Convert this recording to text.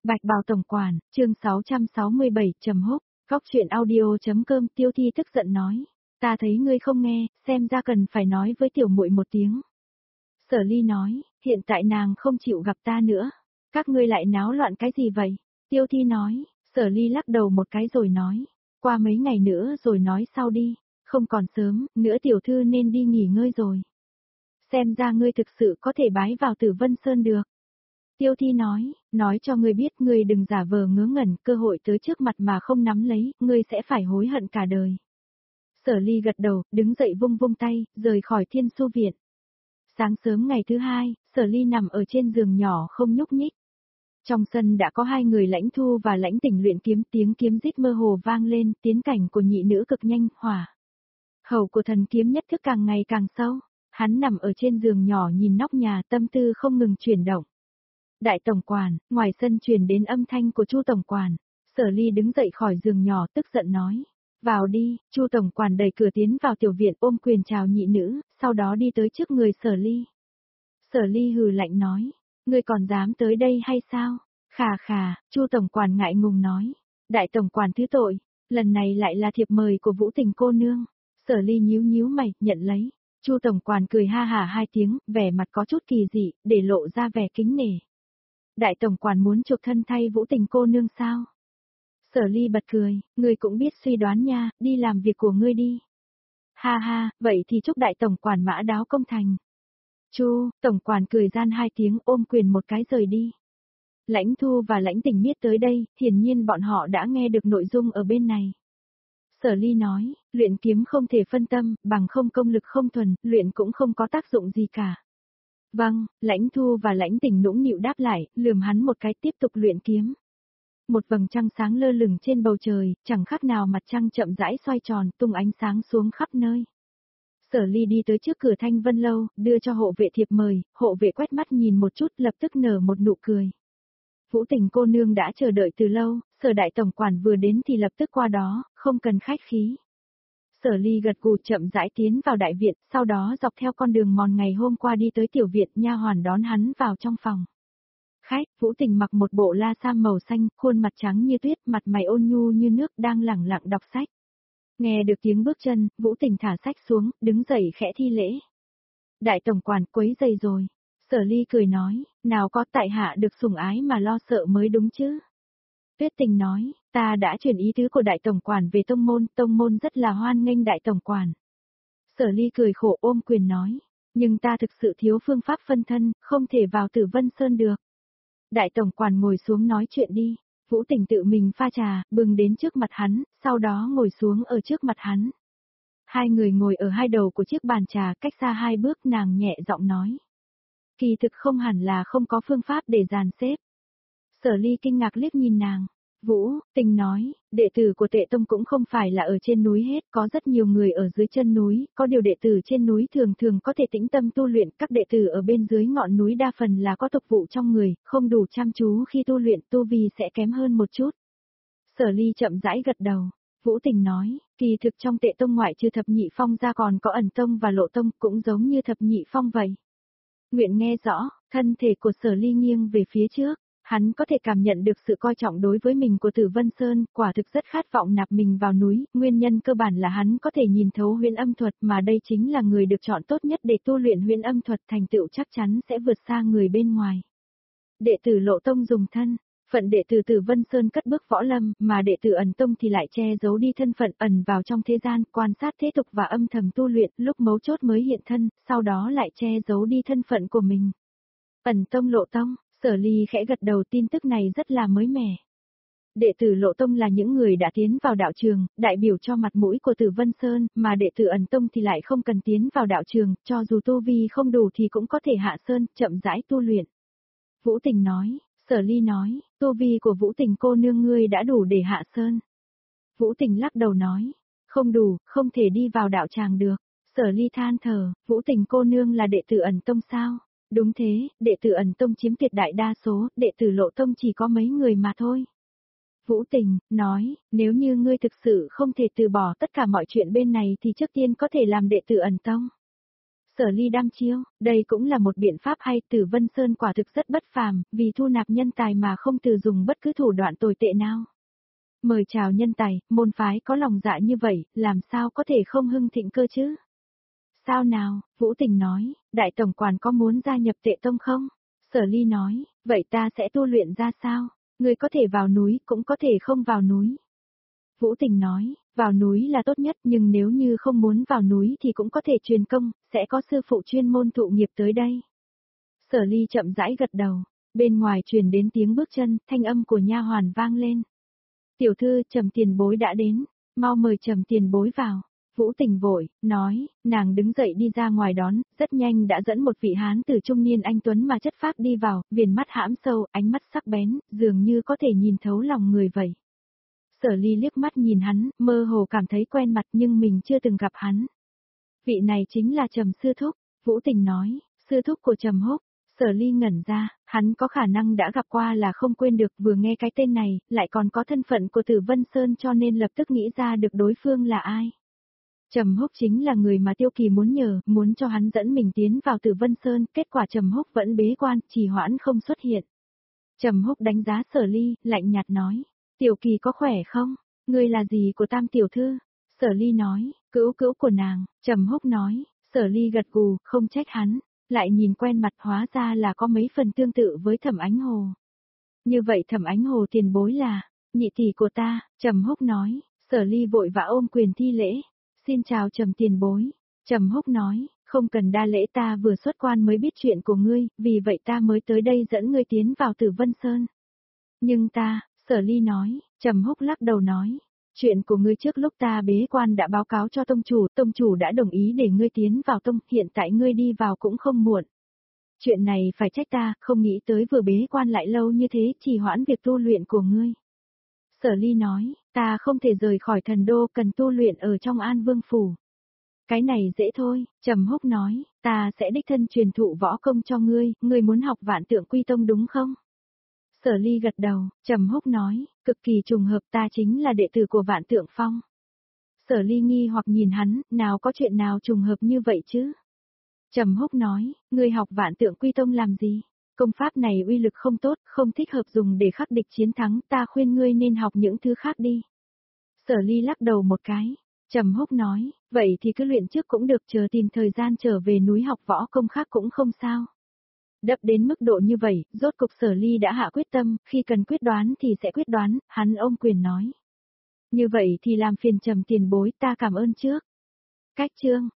Bạch Bào Tổng Quản, chương 667, trầm húc, góc chuyện audio.com. Tiêu Thi tức giận nói, ta thấy ngươi không nghe, xem ra cần phải nói với tiểu muội một tiếng. Sở Ly nói, hiện tại nàng không chịu gặp ta nữa, các ngươi lại náo loạn cái gì vậy? Tiêu Thi nói, Sở Ly lắc đầu một cái rồi nói, qua mấy ngày nữa rồi nói sau đi, không còn sớm, nữa tiểu thư nên đi nghỉ ngơi rồi. Xem ra ngươi thực sự có thể bái vào Tử Vân Sơn được. Tiêu Thi nói cho ngươi biết ngươi đừng giả vờ ngớ ngẩn, cơ hội tới trước mặt mà không nắm lấy, ngươi sẽ phải hối hận cả đời. Sở Ly gật đầu, đứng dậy vung vung tay, rời khỏi Thiên Su Viện. Sáng sớm ngày thứ hai, Sở Ly nằm ở trên giường nhỏ không nhúc nhích. Trong sân đã có hai người Lãnh Thu và Lãnh Tỉnh luyện kiếm, tiếng kiếm rít mơ hồ vang lên, tiến cảnh của nhị nữ cực nhanh, hỏa. Khẩu của thần kiếm nhất thức càng ngày càng sâu, hắn nằm ở trên giường nhỏ nhìn nóc nhà, tâm tư không ngừng chuyển động. Đại tổng quản, ngoài sân truyền đến âm thanh của Chu tổng quản. Sở Ly đứng dậy khỏi giường nhỏ tức giận nói, vào đi. Chu tổng quản đẩy cửa tiến vào tiểu viện, ôm quyền chào nhị nữ, sau đó đi tới trước người Sở Ly. Sở Ly hừ lạnh nói, ngươi còn dám tới đây hay sao? Khà khà, Chu tổng quản ngại ngùng nói, đại tổng quản thứ tội, lần này lại là thiệp mời của Vũ Tình cô nương. Sở Ly nhíu mày, nhận lấy. Chu tổng quản cười ha hả hai tiếng, vẻ mặt có chút kỳ dị, để lộ ra vẻ kính nể. Đại tổng quản muốn chuộc thân thay Vũ Tình cô nương sao? Sở Ly bật cười, ngươi cũng biết suy đoán nha, đi làm việc của ngươi đi. Ha ha, vậy thì chúc đại tổng quản mã đáo công thành. Chu, tổng quản cười gian hai tiếng, ôm quyền một cái rời đi. Lãnh Thu và Lãnh Tỉnh biết tới đây, hiển nhiên bọn họ đã nghe được nội dung ở bên này. Sở Ly nói, luyện kiếm không thể phân tâm, bằng không công lực không thuần, luyện cũng không có tác dụng gì cả. Vâng, Lãnh Thu và Lãnh Tỉnh nũng nịu đáp lại, lườm hắn một cái tiếp tục luyện kiếm. Một vầng trăng sáng lơ lửng trên bầu trời, chẳng khác nào mặt trăng chậm rãi xoay tròn, tung ánh sáng xuống khắp nơi. Sở Ly đi tới trước cửa Thanh Vân Lâu, đưa cho hộ vệ thiệp mời, hộ vệ quét mắt nhìn một chút lập tức nở một nụ cười. Vũ Tình cô nương đã chờ đợi từ lâu, Sở đại tổng quản vừa đến thì lập tức qua đó, không cần khách khí. Sở Ly gật gù chậm rãi tiến vào đại viện, sau đó dọc theo con đường mòn ngày hôm qua đi tới tiểu viện, nha hoàn đón hắn vào trong phòng. Khách, Vũ Tình mặc một bộ la sam màu xanh, khuôn mặt trắng như tuyết, mặt mày ôn nhu như nước, đang lẳng lặng đọc sách. Nghe được tiếng bước chân, Vũ Tình thả sách xuống, đứng dậy khẽ thi lễ. Đại tổng quản quấy rầy rồi. Sở Ly cười nói, nào có, tại hạ được sủng ái mà lo sợ mới đúng chứ. Tuyết Tình nói, ta đã truyền ý tứ của đại tổng quản về tông môn rất là hoan nghênh đại tổng quản. Sở Ly cười khổ ôm quyền nói, nhưng ta thực sự thiếu phương pháp phân thân, không thể vào Tử Vân Sơn được. Đại tổng quản ngồi xuống nói chuyện đi. Vũ Tình tự mình pha trà, bưng đến trước mặt hắn, sau đó ngồi xuống ở trước mặt hắn. Hai người ngồi ở hai đầu của chiếc bàn trà, cách xa hai bước, nàng nhẹ giọng nói. Kỳ thực không hẳn là không có phương pháp để dàn xếp. Sở Ly kinh ngạc liếc nhìn nàng. Vũ Tình nói, đệ tử của Tệ Tông cũng không phải là ở trên núi hết, có rất nhiều người ở dưới chân núi, có điều đệ tử trên núi thường thường có thể tĩnh tâm tu luyện, các đệ tử ở bên dưới ngọn núi đa phần là có tục vụ trong người, không đủ chăm chú khi tu luyện, tu vi sẽ kém hơn một chút. Sở Ly chậm rãi gật đầu. Vũ Tình nói, kỳ thực trong Tệ Tông ngoại trừ Thập Nhị Phong ra còn có Ẩn Tông và Lộ Tông, cũng giống như Thập Nhị Phong vậy. Nguyện nghe rõ, thân thể của Sở Ly nghiêng về phía trước. Hắn có thể cảm nhận được sự coi trọng đối với mình của Tử Vân Sơn, quả thực rất khát vọng nạp mình vào núi, nguyên nhân cơ bản là hắn có thể nhìn thấu huyễn âm thuật, mà đây chính là người được chọn tốt nhất để tu luyện huyễn âm thuật, thành tựu chắc chắn sẽ vượt xa người bên ngoài. Đệ tử Lộ Tông dùng thân, phận đệ tử Tử Vân Sơn cất bước võ lâm, mà đệ tử Ẩn Tông thì lại che giấu đi thân phận, ẩn vào trong thế gian, quan sát thế tục và âm thầm tu luyện, lúc mấu chốt mới hiện thân, sau đó lại che giấu đi thân phận của mình. Ẩn Tông Lộ Tông. Sở Ly khẽ gật đầu, tin tức này rất là mới mẻ. Đệ tử Lộ Tông là những người đã tiến vào đạo trường, đại biểu cho mặt mũi của Tử Vân Sơn, mà đệ tử Ẩn Tông thì lại không cần tiến vào đạo trường, cho dù tu vi không đủ thì cũng có thể hạ sơn, chậm rãi tu luyện. Vũ Tình nói, Sở Ly nói, tu vi của Vũ Tình cô nương ngươi đã đủ để hạ sơn. Vũ Tình lắc đầu nói, không đủ, không thể đi vào đạo tràng được. Sở Ly than thở, Vũ Tình cô nương là đệ tử Ẩn Tông sao? Đúng thế, đệ tử Ẩn Tông chiếm tuyệt đại đa số, đệ tử Lộ Tông chỉ có mấy người mà thôi. Vũ Tình nói, nếu như ngươi thực sự không thể từ bỏ tất cả mọi chuyện bên này thì trước tiên có thể làm đệ tử Ẩn Tông. Sở Ly đăm chiêu, đây cũng là một biện pháp hay. Tử Vân Sơn quả thực rất bất phàm, vì thu nạp nhân tài mà không từ dùng bất cứ thủ đoạn tồi tệ nào. Mời chào nhân tài, môn phái có lòng dạ như vậy, làm sao có thể không hưng thịnh cơ chứ? Sao nào, Vũ Tình nói, đại tổng quản có muốn gia nhập Tệ Tông không? Sở Ly nói, vậy ta sẽ tu luyện ra sao? Người có thể vào núi, cũng có thể không vào núi. Vũ Tình nói, vào núi là tốt nhất, nhưng nếu như không muốn vào núi thì cũng có thể truyền công, sẽ có sư phụ chuyên môn thụ nghiệp tới đây. Sở Ly chậm rãi gật đầu, bên ngoài truyền đến tiếng bước chân, thanh âm của nha hoàn vang lên. Tiểu thư, Trầm tiền bối đã đến, mau mời Trầm tiền bối vào. Vũ Tình vội, nói, nàng đứng dậy đi ra ngoài đón, rất nhanh đã dẫn một vị hán tử trung niên anh tuấn mà chất phác đi vào, viền mắt hãm sâu, ánh mắt sắc bén, dường như có thể nhìn thấu lòng người vậy. Sở Ly liếc mắt nhìn hắn, mơ hồ cảm thấy quen mặt nhưng mình chưa từng gặp hắn. Vị này chính là Trầm sư thúc, Vũ Tình nói, sư thúc của Trầm Húc. Sở Ly ngẩn ra, hắn có khả năng đã gặp qua là không quên được, vừa nghe cái tên này, lại còn có thân phận của Tử Vân Sơn cho nên lập tức nghĩ ra được đối phương là ai. Trầm Húc chính là người mà Tiêu Kỳ muốn nhờ, muốn cho hắn dẫn mình tiến vào Tử Vân Sơn, kết quả Trầm Húc vẫn bế quan, trì hoãn không xuất hiện. Trầm Húc đánh giá Sở Ly, lạnh nhạt nói, Tiểu Kỳ có khỏe không? Ngươi là gì của Tam tiểu thư? Sở Ly nói, cữu cữu của nàng. Trầm Húc nói, Sở Ly gật gù, không trách hắn, lại nhìn quen mặt hóa ra là có mấy phần tương tự với Thẩm Ánh Hồ. Như vậy Thẩm Ánh Hồ tiền bối là nhị tỷ của ta. Trầm Húc nói. Sở Ly vội vã ôm quyền thi lễ, xin chào Trầm tiền bối. Trầm Húc nói, không cần đa lễ, ta vừa xuất quan mới biết chuyện của ngươi, vì vậy ta mới tới đây dẫn ngươi tiến vào Tử Vân Sơn. Nhưng ta, Sở Ly nói. Trầm Húc lắc đầu nói, chuyện của ngươi trước lúc ta bế quan đã báo cáo cho tông chủ đã đồng ý để ngươi tiến vào tông, hiện tại ngươi đi vào cũng không muộn. Chuyện này phải trách ta, không nghĩ tới vừa bế quan lại lâu như thế, trì hoãn việc tu luyện của ngươi. Sở Ly nói, ta không thể rời khỏi thần đô, cần tu luyện ở trong An Vương phủ. Cái này dễ thôi. Trầm Húc nói, ta sẽ đích thân truyền thụ võ công cho ngươi, ngươi muốn học Vạn Tượng Quy Tông đúng không? Sở Ly gật đầu. Trầm Húc nói, cực kỳ trùng hợp, ta chính là đệ tử của Vạn Tượng Phong. Sở Ly nghi hoặc nhìn hắn, nào có chuyện nào trùng hợp như vậy chứ? Trầm Húc nói, ngươi học Vạn Tượng Quy Tông làm gì? Công pháp này uy lực không tốt, không thích hợp dùng để khắc địch chiến thắng, ta khuyên ngươi nên học những thứ khác đi. Sở Ly lắc đầu một cái. Trầm Húc nói, vậy thì cứ luyện trước cũng được, chờ tìm thời gian trở về núi học võ công khác cũng không sao. Đập đến mức độ như vậy, rốt cục Sở Ly đã hạ quyết tâm, khi cần quyết đoán thì sẽ quyết đoán, hắn ôm quyền nói. Như vậy thì làm phiền Trầm tiền bối, ta cảm ơn trước. Cách chương